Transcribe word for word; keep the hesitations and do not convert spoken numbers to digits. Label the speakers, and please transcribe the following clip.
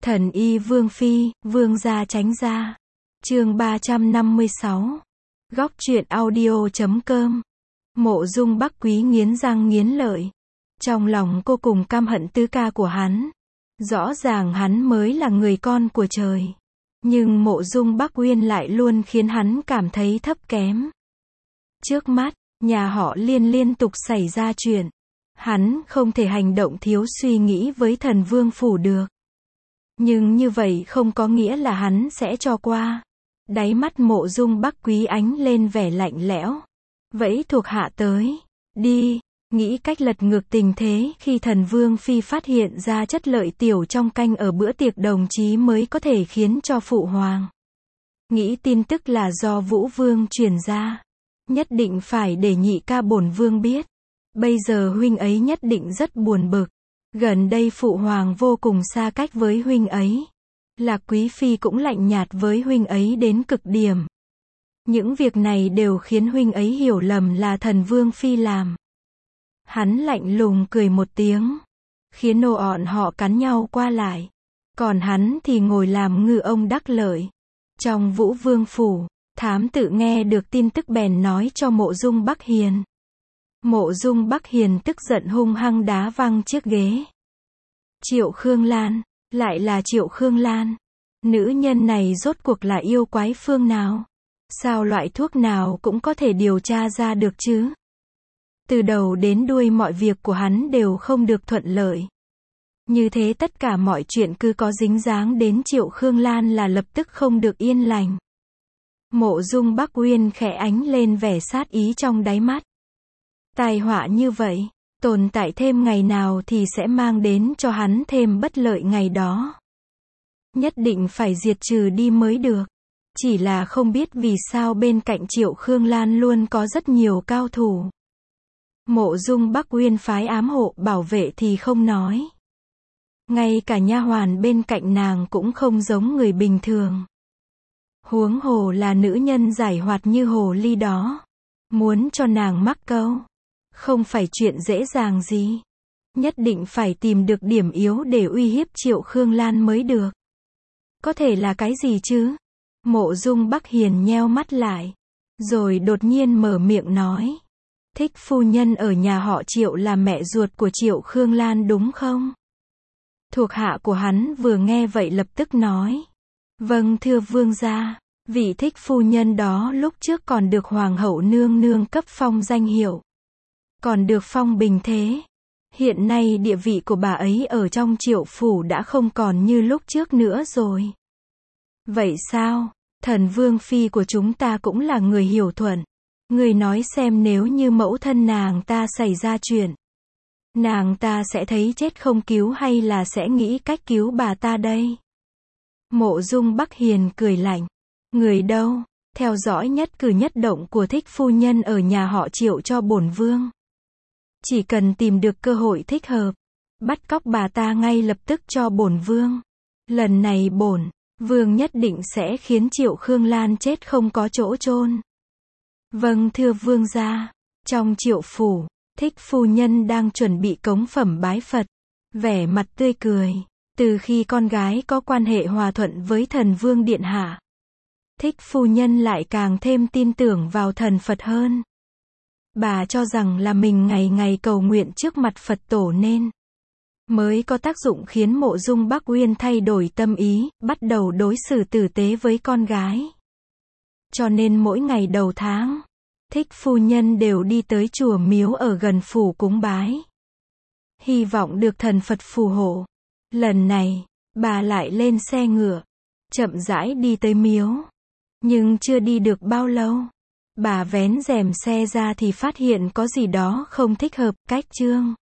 Speaker 1: Thần y Vương Phi, Vương gia tránh gia. Chương ba trăm năm mươi sáu. Góc truyện audio.com. Mộ Dung Bắc Quý nghiến răng nghiến lợi. Trong lòng cô cùng căm hận tứ ca của hắn. Rõ ràng hắn mới là người con của trời. Nhưng Mộ Dung Bắc Uyên lại luôn khiến hắn cảm thấy thấp kém. Trước mắt, nhà họ Liên liên tục xảy ra chuyện. Hắn không thể hành động thiếu suy nghĩ với thần vương phủ được. Nhưng như vậy không có nghĩa là hắn sẽ cho qua. Đáy mắt Mộ Dung Bắc Quý ánh lên vẻ lạnh lẽo. Vẫy thuộc hạ tới. Đi, nghĩ cách lật ngược tình thế khi thần vương phi phát hiện ra chất lợi tiểu trong canh ở bữa tiệc đồng chí mới có thể khiến cho phụ hoàng. Nghĩ tin tức là do Vũ Vương truyền ra. Nhất định phải để nhị ca bổn vương biết. Bây giờ huynh ấy nhất định rất buồn bực. Gần đây phụ hoàng vô cùng xa cách với huynh ấy. Lạc Quý Phi cũng lạnh nhạt với huynh ấy đến cực điểm. Những việc này đều khiến huynh ấy hiểu lầm là thần vương phi làm. Hắn lạnh lùng cười một tiếng. Khiến nô bọn họ cắn nhau qua lại. Còn hắn thì ngồi làm ngư ông đắc lợi. Trong Vũ Vương phủ, thám tử nghe được tin tức bèn nói cho Mộ Dung Bắc Hiền. Mộ Dung Bắc Hiền tức giận hung hăng đá văng chiếc ghế. Triệu Khương Lan, lại là Triệu Khương Lan. Nữ nhân này rốt cuộc là yêu quái phương nào? Sao loại thuốc nào cũng có thể điều tra ra được chứ? Từ đầu đến đuôi mọi việc của hắn đều không được thuận lợi. Như thế tất cả mọi chuyện cứ có dính dáng đến Triệu Khương Lan là lập tức không được yên lành. Mộ Dung Bắc Uyên khẽ ánh lên vẻ sát ý trong đáy mắt. Tai họa như vậy, tồn tại thêm ngày nào thì sẽ mang đến cho hắn thêm bất lợi ngày đó. Nhất định phải diệt trừ đi mới được. Chỉ là không biết vì sao bên cạnh Triệu Khương Lan luôn có rất nhiều cao thủ. Mộ Dung Bắc Uyên phái ám hộ bảo vệ thì không nói. Ngay cả nha hoàn bên cạnh nàng cũng không giống người bình thường. Huống hồ là nữ nhân giải hoạt như hồ ly đó. Muốn cho nàng mắc câu, không phải chuyện dễ dàng gì. Nhất định phải tìm được điểm yếu để uy hiếp Triệu Khương Lan mới được. Có thể là cái gì chứ? Mộ Dung Bắc Hiền nheo mắt lại. Rồi đột nhiên mở miệng nói. Thích phu nhân ở nhà họ Triệu là mẹ ruột của Triệu Khương Lan đúng không? Thuộc hạ của hắn vừa nghe vậy lập tức nói. Vâng thưa vương gia. Vị thích phu nhân đó lúc trước còn được hoàng hậu nương nương cấp phong danh hiệu. Còn được phong bình thế. Hiện nay địa vị của bà ấy ở trong Triệu phủ đã không còn như lúc trước nữa rồi. Vậy sao? Thần vương phi của chúng ta cũng là người hiểu thuận. Người nói xem nếu như mẫu thân nàng ta xảy ra chuyện. Nàng ta sẽ thấy chết không cứu hay là sẽ nghĩ cách cứu bà ta đây? Mộ Dung Bắc Hiền cười lạnh. Người đâu? Theo dõi nhất cử nhất động của thích phu nhân ở nhà họ Triệu cho bổn vương. Chỉ cần tìm được cơ hội thích hợp. Bắt cóc bà ta ngay lập tức cho bổn vương. Lần này bổn vương nhất định sẽ khiến Triệu Khương Lan chết không có chỗ chôn. Vâng thưa vương gia. Trong Triệu phủ, thích phu nhân đang chuẩn bị cống phẩm bái Phật. Vẻ mặt tươi cười. Từ khi con gái có quan hệ hòa thuận với thần vương điện hạ, thích phu nhân lại càng thêm tin tưởng vào thần Phật hơn. Bà cho rằng là mình ngày ngày cầu nguyện trước mặt Phật tổ nên mới có tác dụng khiến Mộ Dung Bắc Uyên thay đổi tâm ý, bắt đầu đối xử tử tế với con gái. Cho nên mỗi ngày đầu tháng, thích phu nhân đều đi tới chùa miếu ở gần phủ cúng bái. Hy vọng được thần Phật phù hộ. Lần này, bà lại lên xe ngựa, chậm rãi đi tới miếu. Nhưng chưa đi được bao lâu, bà vén rèm xe ra thì phát hiện có gì đó không thích hợp, cách chương.